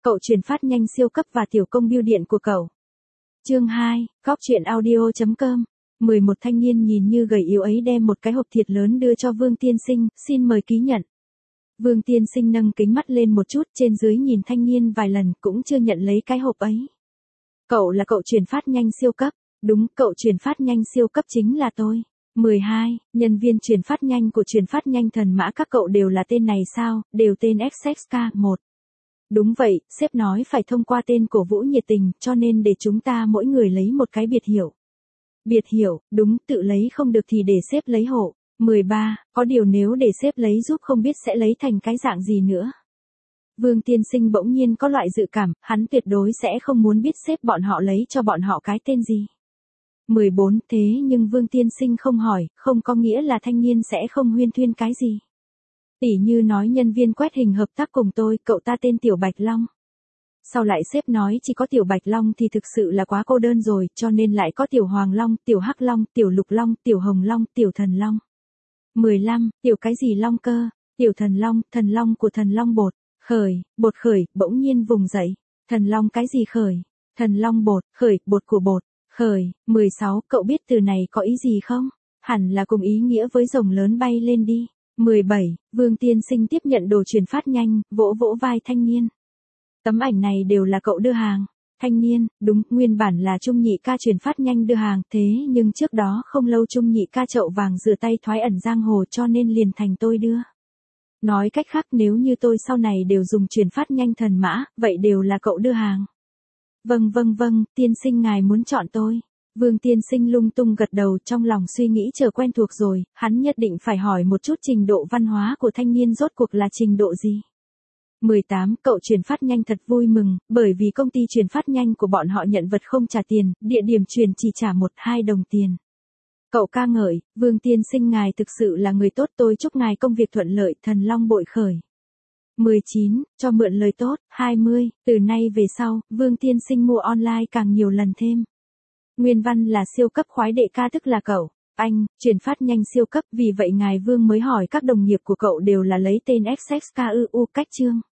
cậu chuyển phát nhanh siêu cấp và tiểu công bưu điện của cậu. Chương 2, góc truyện audio.com. 11 thanh niên nhìn như gầy yếu ấy đem một cái hộp thiệt lớn đưa cho Vương Tiên Sinh, xin mời ký nhận. Vương Tiên Sinh nâng kính mắt lên một chút, trên dưới nhìn thanh niên vài lần cũng chưa nhận lấy cái hộp ấy. Cậu là cậu chuyển phát nhanh siêu cấp. Đúng, cậu chuyển phát nhanh siêu cấp chính là tôi. 12, nhân viên chuyển phát nhanh của chuyển phát nhanh Thần Mã các cậu đều là tên này sao, đều tên XXK1. Đúng vậy, sếp nói phải thông qua tên cổ vũ nhiệt tình, cho nên để chúng ta mỗi người lấy một cái biệt hiệu. Biệt hiệu, đúng, tự lấy không được thì để sếp lấy hộ. 13, có điều nếu để sếp lấy giúp không biết sẽ lấy thành cái dạng gì nữa. Vương Tiên Sinh bỗng nhiên có loại dự cảm, hắn tuyệt đối sẽ không muốn biết sếp bọn họ lấy cho bọn họ cái tên gì. 14, thế nhưng Vương Tiên Sinh không hỏi, không có nghĩa là thanh niên sẽ không huyên thuyên cái gì. Tỉ như nói nhân viên quét hình hợp tác cùng tôi, cậu ta tên Tiểu Bạch Long. Sau lại sếp nói chỉ có Tiểu Bạch Long thì thực sự là quá cô đơn rồi, cho nên lại có Tiểu Hoàng Long, Tiểu Hắc Long, Tiểu Lục Long, Tiểu Hồng Long, Tiểu Thần Long. 15, Tiểu cái gì Long cơ? Tiểu Thần Long của Thần Long bột. Khởi, bột khởi, bỗng nhiên vùng dậy. Thần Long cái gì khởi? Thần Long bột, khởi, bột của bột. Khởi, 16, cậu biết từ này có ý gì không? Hẳn là cùng ý nghĩa với rồng lớn bay lên đi. 17, Vương Tiên Sinh tiếp nhận đồ chuyển phát nhanh, vỗ vỗ vai thanh niên. Tấm ảnh này đều là cậu đưa hàng. Thanh niên, đúng, nguyên bản là Trung Nhị ca chuyển phát nhanh đưa hàng, thế nhưng trước đó không lâu Trung Nhị ca chậu vàng rửa tay thoái ẩn giang hồ cho nên liền thành tôi đưa. Nói cách khác nếu như tôi sau này đều dùng chuyển phát nhanh Thần Mã, vậy đều là cậu đưa hàng. Vâng, tiên sinh ngài muốn chọn tôi. Vương Tiên Sinh lung tung gật đầu, trong lòng suy nghĩ chờ quen thuộc rồi, hắn nhất định phải hỏi một chút trình độ văn hóa của thanh niên rốt cuộc là trình độ gì. 18, cậu chuyển phát nhanh thật vui mừng, bởi vì công ty chuyển phát nhanh của bọn họ nhận vật không trả tiền, địa điểm chuyển chỉ trả 1-2 đồng tiền. Cậu ca ngợi, Vương Tiên Sinh ngài thực sự là người tốt, tôi chúc ngài công việc thuận lợi, thần long bội khởi. 19, cho mượn lời tốt. 20, từ nay về sau, Vương Tiên Sinh mua online càng nhiều lần thêm. Nguyên văn là siêu cấp khoái đệ ca tức là cậu. Anh, chuyển phát nhanh siêu cấp, vì vậy ngài Vương mới hỏi các đồng nghiệp của cậu đều là lấy tên XXKU cách chương.